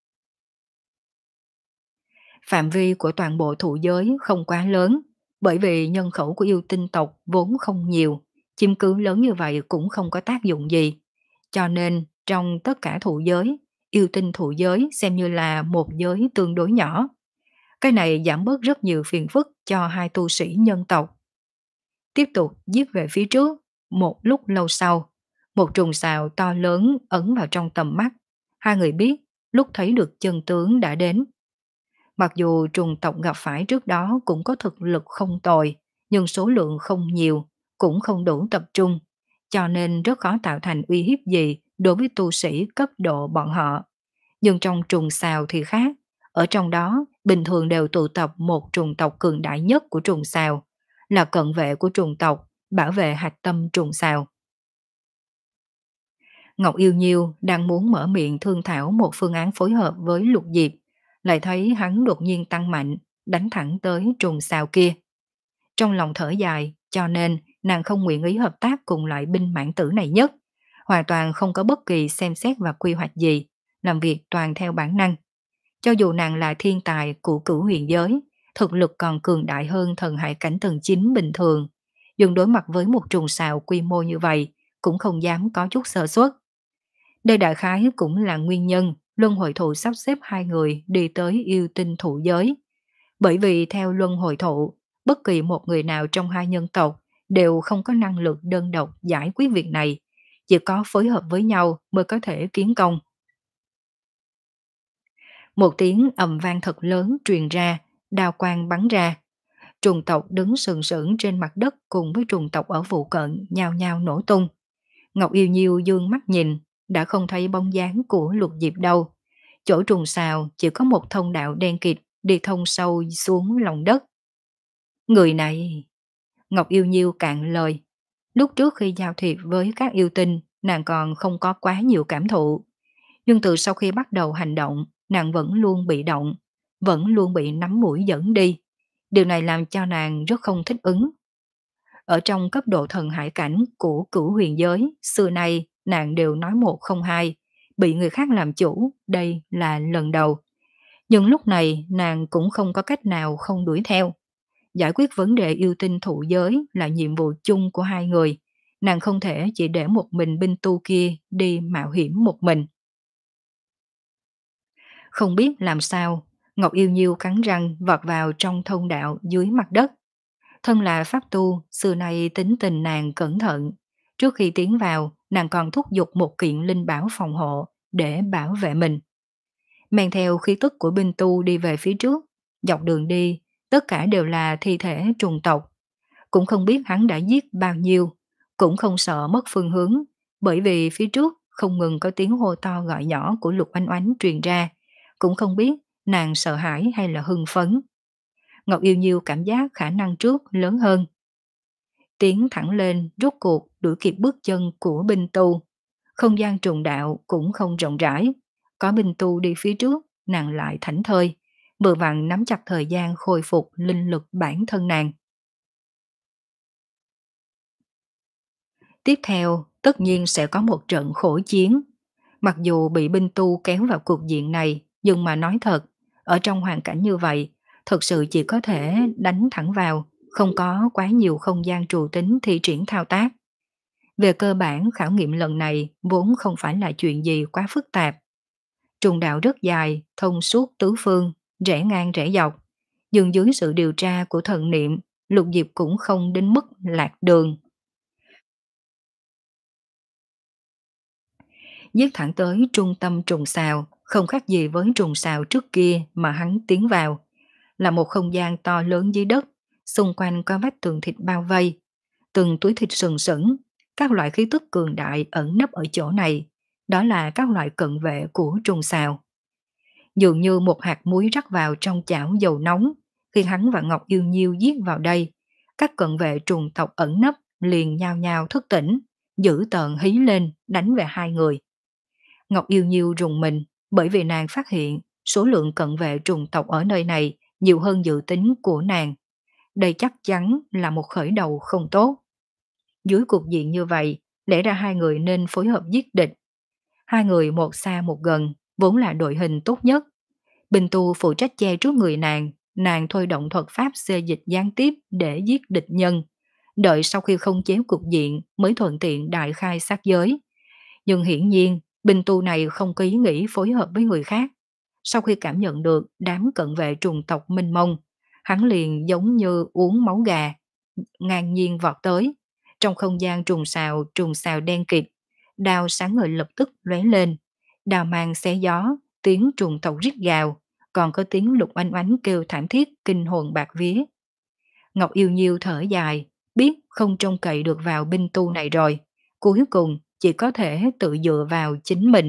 S1: Phạm vi của toàn bộ thụ giới không quá lớn, bởi vì nhân khẩu của yêu tinh tộc vốn không nhiều, chiếm cứ lớn như vậy cũng không có tác dụng gì. Cho nên, trong tất cả thụ giới, yêu tinh thụ giới xem như là một giới tương đối nhỏ. Cái này giảm bớt rất nhiều phiền phức cho hai tu sĩ nhân tộc. Tiếp tục giết về phía trước, một lúc lâu sau, một trùng xào to lớn ấn vào trong tầm mắt. Hai người biết, lúc thấy được chân tướng đã đến. Mặc dù trùng tộc gặp phải trước đó cũng có thực lực không tồi, nhưng số lượng không nhiều, cũng không đủ tập trung, cho nên rất khó tạo thành uy hiếp gì đối với tu sĩ cấp độ bọn họ. Nhưng trong trùng xào thì khác, ở trong đó bình thường đều tụ tập một trùng tộc cường đại nhất của trùng xào, là cận vệ của trùng tộc, bảo vệ hạch tâm trùng xào. Ngọc Yêu Nhiêu đang muốn mở miệng thương thảo một phương án phối hợp với Lục Diệp, lại thấy hắn đột nhiên tăng mạnh, đánh thẳng tới trùng xào kia. Trong lòng thở dài, cho nên nàng không nguyện ý hợp tác cùng loại binh mãn tử này nhất, hoàn toàn không có bất kỳ xem xét và quy hoạch gì, làm việc toàn theo bản năng. Cho dù nàng là thiên tài của cửu huyền giới, thực lực còn cường đại hơn thần hải cảnh tầng chín bình thường, nhưng đối mặt với một trùng xào quy mô như vậy, cũng không dám có chút sơ suất. Đây đại khái cũng là nguyên nhân Luân Hồi Thụ sắp xếp hai người đi tới yêu tinh thụ giới. Bởi vì theo Luân Hồi Thụ, bất kỳ một người nào trong hai nhân tộc đều không có năng lực đơn độc giải quyết việc này, chỉ có phối hợp với nhau mới có thể kiến công. Một tiếng ầm vang thật lớn truyền ra, đao quang bắn ra. Trùng tộc đứng sừng sững trên mặt đất cùng với trùng tộc ở phụ cận nhao nhao nổ tung. Ngọc Yêu Nhiêu dương mắt nhìn, đã không thấy bóng dáng của Lục Diệp đâu. Chỗ trùng xào chỉ có một thông đạo đen kịt đi thông sâu xuống lòng đất. Người này... Ngọc Yêu Nhiêu cạn lời. Lúc trước khi giao thiệp với các yêu tinh, nàng còn không có quá nhiều cảm thụ. Nhưng từ sau khi bắt đầu hành động, nàng vẫn luôn bị động, vẫn luôn bị nắm mũi dẫn đi. Điều này làm cho nàng rất không thích ứng. Ở trong cấp độ thần hải cảnh của cửu huyền giới, xưa nay nàng đều nói một không hai, bị người khác làm chủ, đây là lần đầu. Nhưng lúc này nàng cũng không có cách nào không đuổi theo. Giải quyết vấn đề yêu tinh thụ giới là nhiệm vụ chung của hai người. Nàng không thể chỉ để một mình binh tu kia đi mạo hiểm một mình. Không biết làm sao, Ngọc Yêu Nhiêu cắn răng vọt vào trong thông đạo dưới mặt đất. Thân là pháp tu, xưa nay tính tình nàng cẩn thận. Trước khi tiến vào, nàng còn thúc giục một kiện linh bảo phòng hộ để bảo vệ mình. Mang theo khí tức của binh tu đi về phía trước, dọc đường đi, tất cả đều là thi thể trùng tộc. Cũng không biết hắn đã giết bao nhiêu, cũng không sợ mất phương hướng, bởi vì phía trước không ngừng có tiếng hô to gọi nhỏ của Lục Oánh Oánh truyền ra, cũng không biết nàng sợ hãi hay là hưng phấn. Ngọc Yêu Nhiêu cảm giác khả năng trước lớn hơn. Tiến thẳng lên, rốt cuộc đuổi kịp bước chân của binh tu. Không gian trùng đạo cũng không rộng rãi. Có binh tu đi phía trước, nàng lại thảnh thơi, vừa vặn nắm chặt thời gian khôi phục linh lực bản thân nàng. Tiếp theo, tất nhiên sẽ có một trận khổ chiến. Mặc dù bị binh tu kéo vào cuộc diện này, nhưng mà nói thật, ở trong hoàn cảnh như vậy, thực sự chỉ có thể đánh thẳng vào, không có quá nhiều không gian trù tính thi triển thao tác. Về cơ bản, khảo nghiệm lần này vốn không phải là chuyện gì quá phức tạp. Trùng đạo rất dài, thông suốt tứ phương, rẽ ngang rẽ dọc. Nhưng dưới sự điều tra của thần niệm, Lục Diệp cũng không đến mức lạc đường. Giết thẳng tới trung tâm trùng xào, không khác gì với trùng xào trước kia mà hắn tiến vào. Là một không gian to lớn dưới đất, xung quanh có vách tường thịt bao vây. Từng túi thịt sừng sững, các loại khí tức cường đại ẩn nấp ở chỗ này. Đó là các loại cận vệ của trùng xào. Dường như một hạt muối rắc vào trong chảo dầu nóng, khi hắn và Ngọc Yêu Nhiêu giết vào đây, các cận vệ trùng tộc ẩn nấp liền nhao nhao thức tỉnh, dữ tợn hí lên đánh về hai người. Ngọc Yêu Nhiêu rùng mình, bởi vì nàng phát hiện số lượng cận vệ trùng tộc ở nơi này nhiều hơn dự tính của nàng. Đây chắc chắn là một khởi đầu không tốt. Dưới cục diện như vậy, lẽ ra hai người nên phối hợp giết địch. Hai người một xa một gần, vốn là đội hình tốt nhất. Bình tu phụ trách che trước người nàng, nàng thôi động thuật pháp xê dịch gián tiếp để giết địch nhân. Đợi sau khi không chế cục diện mới thuận tiện đại khai sát giới. Nhưng hiển nhiên, Bình tu này không có ý nghĩ phối hợp với người khác. Sau khi cảm nhận được đám cận vệ trùng tộc mênh mông, hắn liền giống như uống máu gà, ngang nhiên vọt tới. Trong không gian trùng xào, trùng xào đen kịt, đao sáng ngời lập tức lóe lên. Đao mang xé gió, tiếng trùng tộc rít gào, còn có tiếng Lục Oanh Oánh kêu thảm thiết kinh hồn bạt vía. Ngọc Yêu Nhiêu thở dài, biết không trông cậy được vào binh tu này rồi, cuối cùng chỉ có thể tự dựa vào chính mình.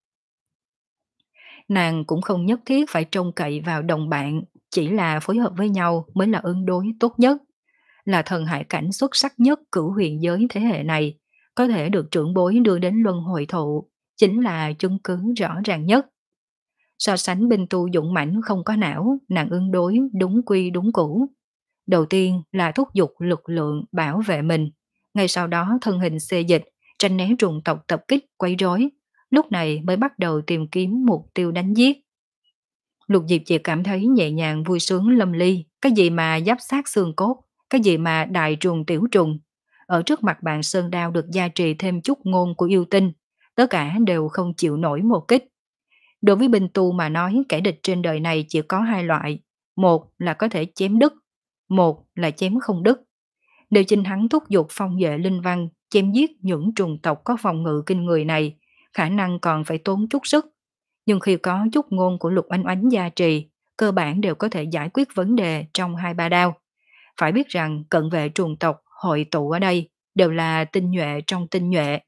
S1: Nàng cũng không nhất thiết phải trông cậy vào đồng bạn, chỉ là phối hợp với nhau mới là ứng đối tốt nhất. Là thần hải cảnh xuất sắc nhất cửu huyền giới thế hệ này, có thể được trưởng bối đưa đến luân hồi thụ, chính là chứng cứ rõ ràng nhất. So sánh binh tu dũng mãnh không có não, nàng ứng đối đúng quy đúng cũ. Đầu tiên là thúc giục lực lượng bảo vệ mình, ngay sau đó thân hình xê dịch, tránh né trùng tộc tập kích quấy rối, lúc này mới bắt đầu tìm kiếm mục tiêu đánh giết. Lục Diệp chỉ cảm thấy nhẹ nhàng vui sướng lâm ly, cái gì mà giáp sát xương cốt, cái gì mà đại trùng tiểu trùng. Ở trước mặt bạn sơn đao được gia trì thêm chút ngôn của yêu tinh, tất cả đều không chịu nổi một kích. Đối với binh tu mà nói kẻ địch trên đời này chỉ có hai loại, một là có thể chém đứt, một là chém không đứt. Nếu chính hắn thúc giục phong vệ linh văn, chém giết những trùng tộc có phòng ngự kinh người này, khả năng còn phải tốn chút sức. Nhưng khi có chút ngôn của Lục Oanh Oánh gia trì, cơ bản đều có thể giải quyết vấn đề trong hai ba đao. Phải biết rằng cận vệ trùng tộc hội tụ ở đây đều là tinh nhuệ trong tinh nhuệ.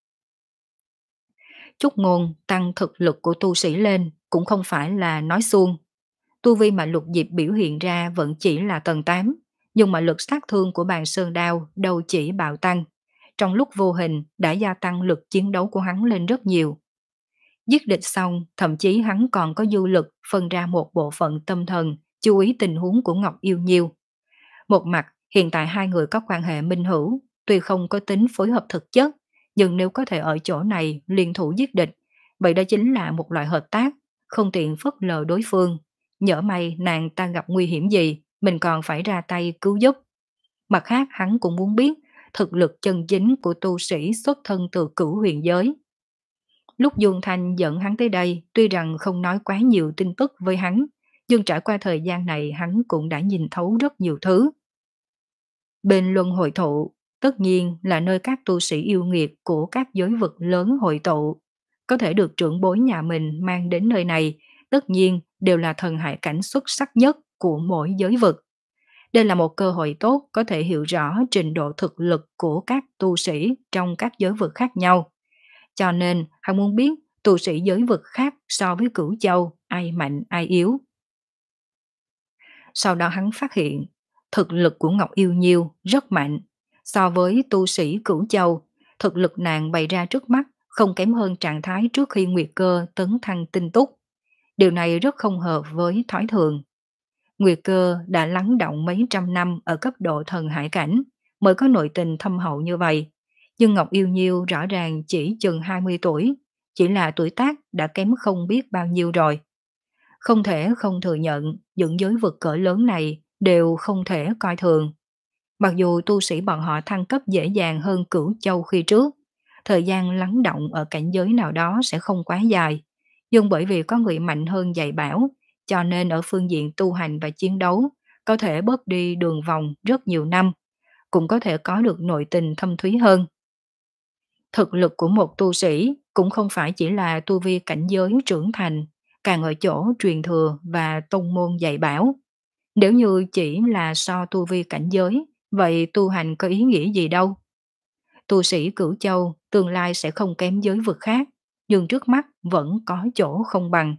S1: Chút ngôn tăng thực lực của tu sĩ lên cũng không phải là nói suông. Tu vi mà Lục Diệp biểu hiện ra vẫn chỉ là tầng tám, nhưng mà lực sát thương của bàn sơn đao đâu chỉ bạo tăng. Trong lúc vô hình đã gia tăng lực chiến đấu của hắn lên rất nhiều. Giết địch xong, thậm chí hắn còn có dư lực phân ra một bộ phận tâm thần, chú ý tình huống của Ngọc Yêu Nhiêu. Một mặt, hiện tại hai người có quan hệ minh hữu, tuy không có tính phối hợp thực chất, nhưng nếu có thể ở chỗ này liên thủ giết địch, vậy đó chính là một loại hợp tác, không tiện phớt lờ đối phương. Nhỡ may nàng ta gặp nguy hiểm gì, mình còn phải ra tay cứu giúp. Mặt khác hắn cũng muốn biết thực lực chân chính của tu sĩ xuất thân từ cửu huyền giới. Lúc Dương Thanh dẫn hắn tới đây, tuy rằng không nói quá nhiều tin tức với hắn, nhưng trải qua thời gian này hắn cũng đã nhìn thấu rất nhiều thứ. Bên luân hồi thụ, tất nhiên là nơi các tu sĩ yêu nghiệt của các giới vực lớn hội tụ. Có thể được trưởng bối nhà mình mang đến nơi này, tất nhiên đều là thần hải cảnh xuất sắc nhất của mỗi giới vực. Đây là một cơ hội tốt có thể hiểu rõ trình độ thực lực của các tu sĩ trong các giới vực khác nhau. Cho nên, hắn muốn biết tu sĩ giới vực khác so với Cửu Châu, ai mạnh ai yếu. Sau đó hắn phát hiện, thực lực của Ngọc Yêu Nhiêu rất mạnh. So với tu sĩ Cửu Châu, thực lực nàng bày ra trước mắt không kém hơn trạng thái trước khi Nguyệt Cơ tấn thăng tinh túc. Điều này rất không hợp với thói thường. Nguyệt Cơ đã lắng động mấy trăm năm ở cấp độ thần hải cảnh, mới có nội tình thâm hậu như vậy. Nhưng Ngọc Yêu Nhiêu rõ ràng chỉ chừng hai mươi tuổi, chỉ là tuổi tác đã kém không biết bao nhiêu rồi. Không thể không thừa nhận, những giới vực cỡ lớn này đều không thể coi thường. Mặc dù tu sĩ bọn họ thăng cấp dễ dàng hơn Cửu Châu khi trước, thời gian lắng động ở cảnh giới nào đó sẽ không quá dài, nhưng bởi vì có người mạnh hơn dạy bảo, cho nên ở phương diện tu hành và chiến đấu, có thể bớt đi đường vòng rất nhiều năm, cũng có thể có được nội tình thâm thúy hơn. Thực lực của một tu sĩ cũng không phải chỉ là tu vi cảnh giới trưởng thành, càng ở chỗ truyền thừa và tông môn dạy bảo. Nếu như chỉ là so tu vi cảnh giới, vậy tu hành có ý nghĩa gì đâu. Tu sĩ Cửu Châu tương lai sẽ không kém giới vực khác, nhưng trước mắt vẫn có chỗ không bằng.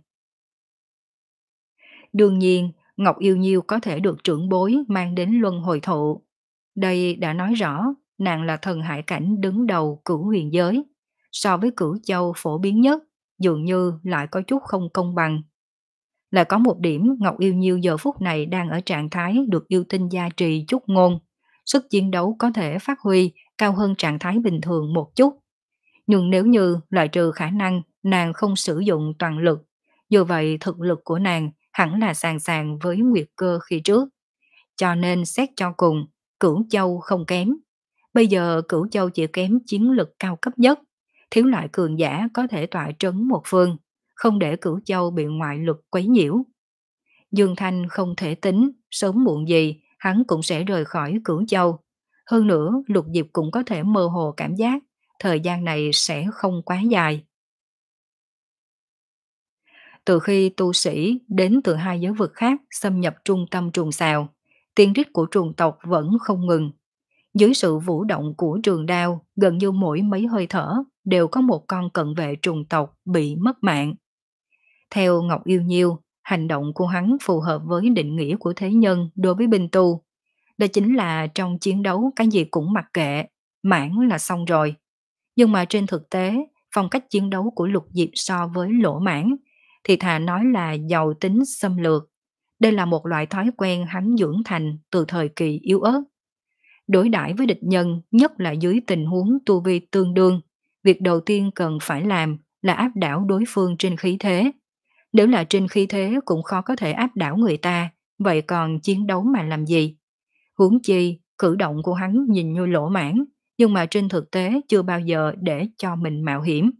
S1: Đương nhiên, Ngọc Yêu Nhiêu có thể được trưởng bối mang đến luân hồi thụ. Đây đã nói rõ, nàng là thần hải cảnh đứng đầu cửu huyền giới. So với Cửu Châu phổ biến nhất, dường như lại có chút không công bằng. Lại có một điểm Ngọc Yêu Nhiêu giờ phút này đang ở trạng thái được yêu tinh gia trì chút ngôn. Sức chiến đấu có thể phát huy cao hơn trạng thái bình thường một chút. Nhưng nếu như loại trừ khả năng nàng không sử dụng toàn lực, dù vậy thực lực của nàng hẳn là sàn sàn với Nguyệt Cơ khi trước. Cho nên xét cho cùng, Cửu Châu không kém. Bây giờ Cửu Châu chỉ kém chiến lực cao cấp nhất, thiếu loại cường giả có thể tọa trấn một phương, không để Cửu Châu bị ngoại lực quấy nhiễu. Dương Thanh không thể tính, sớm muộn gì hắn cũng sẽ rời khỏi Cửu Châu. Hơn nữa, Lục Diệp cũng có thể mơ hồ cảm giác, thời gian này sẽ không quá dài. Từ khi tu sĩ đến từ hai giới vực khác xâm nhập trung tâm trùng xào, tiếng rít của trùng tộc vẫn không ngừng. Dưới sự vũ động của trường đao, gần như mỗi mấy hơi thở đều có một con cận vệ trùng tộc bị mất mạng. Theo Ngọc Yêu Nhiêu, hành động của hắn phù hợp với định nghĩa của thế nhân đối với binh tu. Đó chính là trong chiến đấu cái gì cũng mặc kệ, mãn là xong rồi. Nhưng mà trên thực tế, phong cách chiến đấu của Lục Diệp so với Lỗ Mãn thì thà nói là giàu tính xâm lược. Đây là một loại thói quen hắn dưỡng thành từ thời kỳ yếu ớt. Đối đãi với địch nhân, nhất là dưới tình huống tu vi tương đương, việc đầu tiên cần phải làm là áp đảo đối phương trên khí thế. Nếu là trên khí thế cũng khó có thể áp đảo người ta, vậy còn chiến đấu mà làm gì? Huống chi, cử động của hắn nhìn như lỗ mãn, nhưng mà trên thực tế chưa bao giờ để cho mình mạo hiểm.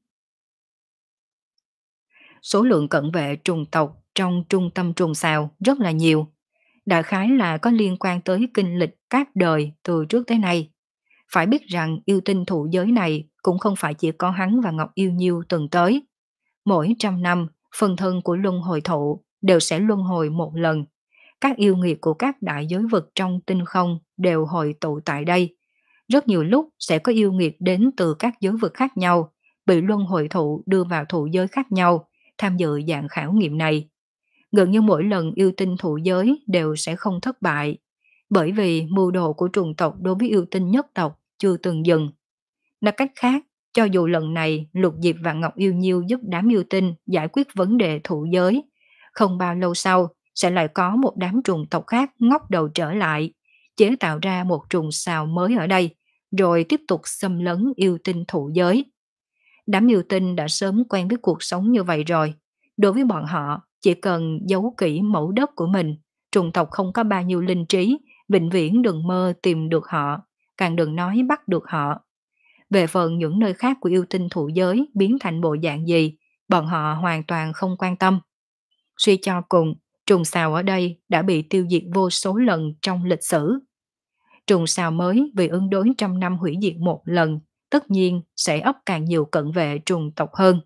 S1: Số lượng cận vệ trùng tộc trong trung tâm trùng xào rất là nhiều. Đại khái là có liên quan tới kinh lịch các đời từ trước tới nay. Phải biết rằng yêu tinh thụ giới này cũng không phải chỉ có hắn và Ngọc Yêu Nhiêu từng tới. Mỗi trăm năm, phần thân của luân hồi thụ đều sẽ luân hồi một lần. Các yêu nghiệt của các đại giới vực trong tinh không đều hội tụ tại đây. Rất nhiều lúc sẽ có yêu nghiệt đến từ các giới vực khác nhau, bị luân hồi thụ đưa vào thụ giới khác nhau, tham dự dạng khảo nghiệm này. Gần như mỗi lần yêu tinh thụ giới đều sẽ không thất bại, bởi vì mưu đồ của trùng tộc đối với yêu tinh nhất tộc chưa từng dừng. Nói cách khác, cho dù lần này Lục Diệp và Ngọc Yêu Nhiêu giúp đám yêu tinh giải quyết vấn đề thụ giới, không bao lâu sau sẽ lại có một đám trùng tộc khác ngóc đầu trở lại, chế tạo ra một trùng xào mới ở đây, rồi tiếp tục xâm lấn yêu tinh thụ giới. Đám yêu tinh đã sớm quen với cuộc sống như vậy rồi. Đối với bọn họ, chỉ cần giấu kỹ mẫu đất của mình, trùng tộc không có bao nhiêu linh trí, vĩnh viễn đừng mơ tìm được họ, càng đừng nói bắt được họ. Về phần những nơi khác của yêu tinh thụ giới biến thành bộ dạng gì, bọn họ hoàn toàn không quan tâm. Suy cho cùng, trùng xào ở đây đã bị tiêu diệt vô số lần trong lịch sử. Trùng xào mới vì ứng đối trăm năm hủy diệt một lần, tất nhiên sẽ ấp càng nhiều cận vệ trùng tộc hơn.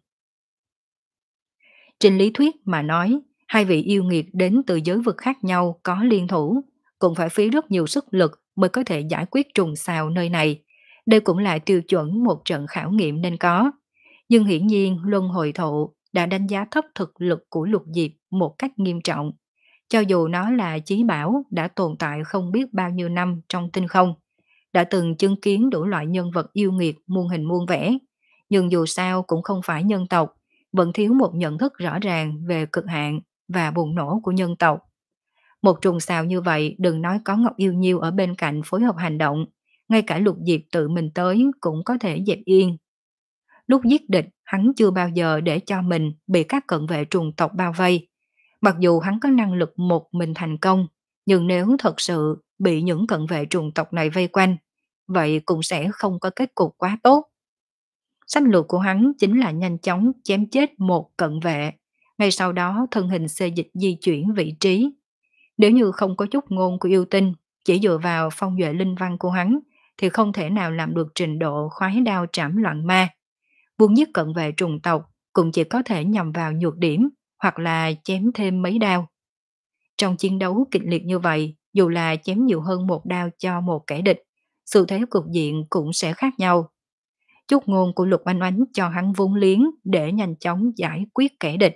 S1: Trên lý thuyết mà nói, hai vị yêu nghiệt đến từ giới vực khác nhau có liên thủ, cũng phải phí rất nhiều sức lực mới có thể giải quyết trùng xào nơi này. Đây cũng là tiêu chuẩn một trận khảo nghiệm nên có. Nhưng hiển nhiên Luân Hồi Thụ đã đánh giá thấp thực lực của Lục Diệp một cách nghiêm trọng. Cho dù nó là chí bảo đã tồn tại không biết bao nhiêu năm trong tinh không, đã từng chứng kiến đủ loại nhân vật yêu nghiệt muôn hình muôn vẻ, nhưng dù sao cũng không phải nhân tộc, vẫn thiếu một nhận thức rõ ràng về cực hạn và bùng nổ của nhân tộc. Một trùng xào như vậy đừng nói có Ngọc Yêu Nhiêu ở bên cạnh phối hợp hành động, ngay cả Lục Diệp tự mình tới cũng có thể dẹp yên. Lúc giết địch, hắn chưa bao giờ để cho mình bị các cận vệ trùng tộc bao vây. Mặc dù hắn có năng lực một mình thành công, nhưng nếu thật sự bị những cận vệ trùng tộc này vây quanh, vậy cũng sẽ không có kết cục quá tốt. Sách lược của hắn chính là nhanh chóng chém chết một cận vệ, ngay sau đó thân hình xê dịch di chuyển vị trí. Nếu như không có chút ngôn của yêu tinh, chỉ dựa vào phong duệ linh văn của hắn, thì không thể nào làm được trình độ khoái đao trảm loạn ma. Vốn giết cận vệ trùng tộc cũng chỉ có thể nhằm vào nhược điểm hoặc là chém thêm mấy đao. Trong chiến đấu kịch liệt như vậy, dù là chém nhiều hơn một đao cho một kẻ địch, sự thế cục diện cũng sẽ khác nhau. Chút ngôn của Lục Oanh Oánh cho hắn vốn liếng để nhanh chóng giải quyết kẻ địch.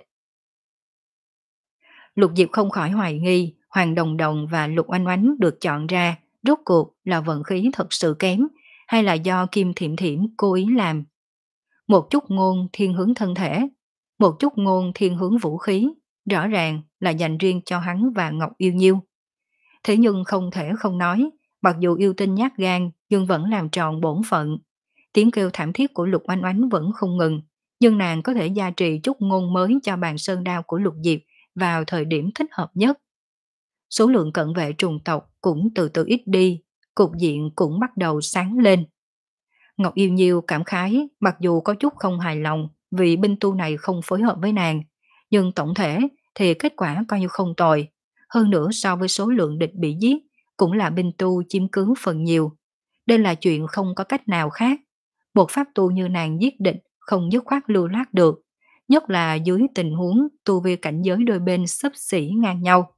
S1: Lục Diệp không khỏi hoài nghi Hoàng Đồng Đồng và Lục Oanh Oánh được chọn ra rốt cuộc là vận khí thật sự kém hay là do Kim Thiểm Thiểm cố ý làm. Một chút ngôn thiên hướng thân thể, một chút ngôn thiên hướng vũ khí, rõ ràng là dành riêng cho hắn và Ngọc Yêu Nhiêu. Thế nhưng không thể không nói, mặc dù yêu tinh nhát gan nhưng vẫn làm tròn bổn phận. Tiếng kêu thảm thiết của Lục Oanh Oánh vẫn không ngừng, nhưng nàng có thể gia trì chút ngôn mới cho bàn sơn đao của Lục Diệp vào thời điểm thích hợp nhất. Số lượng cận vệ trùng tộc cũng từ từ ít đi, cục diện cũng bắt đầu sáng lên. Ngọc Yêu Nhiêu cảm khái, mặc dù có chút không hài lòng vì binh tu này không phối hợp với nàng, nhưng tổng thể thì kết quả coi như không tồi. Hơn nữa so với số lượng địch bị giết, cũng là binh tu chiếm cứ phần nhiều. Đây là chuyện không có cách nào khác. Một pháp tu như nàng giết địch không dứt khoát lưu loát được. nhất là dưới tình huống tu vi cảnh giới đôi bên xấp xỉ ngang nhau.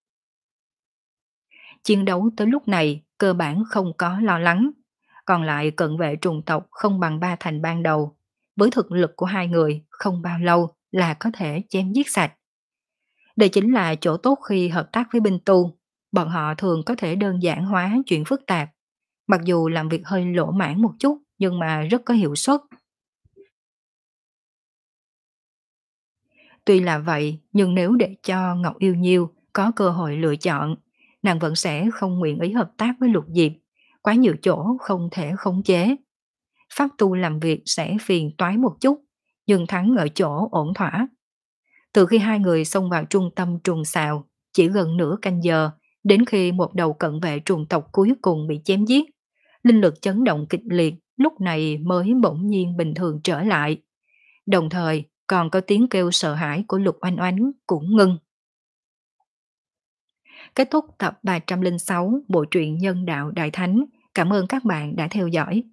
S1: Chiến đấu tới lúc này cơ bản không có lo lắng, còn lại cận vệ trùng tộc không bằng ba thành ban đầu. Với thực lực của hai người không bao lâu là có thể chém giết sạch. Đây chính là chỗ tốt khi hợp tác với binh tu, bọn họ thường có thể đơn giản hóa chuyện phức tạp, mặc dù làm việc hơi lỗ mãng một chút nhưng mà rất có hiệu suất. Tuy là vậy, nhưng nếu để cho Ngọc Yêu Nhiêu có cơ hội lựa chọn, nàng vẫn sẽ không nguyện ý hợp tác với Lục Diệp, quá nhiều chỗ không thể khống chế. Pháp tu làm việc sẽ phiền toái một chút, nhưng thắng ở chỗ ổn thỏa. Từ khi hai người xông vào trung tâm trùng xào, chỉ gần nửa canh giờ, đến khi một đầu cận vệ trùng tộc cuối cùng bị chém giết, linh lực chấn động kịch liệt lúc này mới bỗng nhiên bình thường trở lại. Đồng thời, còn có tiếng kêu sợ hãi của Lục Oanh Oánh cũng ngưng. Kết thúc tập ba trăm lẻ sáu Bộ truyện Nhân đạo Đại Thánh. Cảm ơn các bạn đã theo dõi.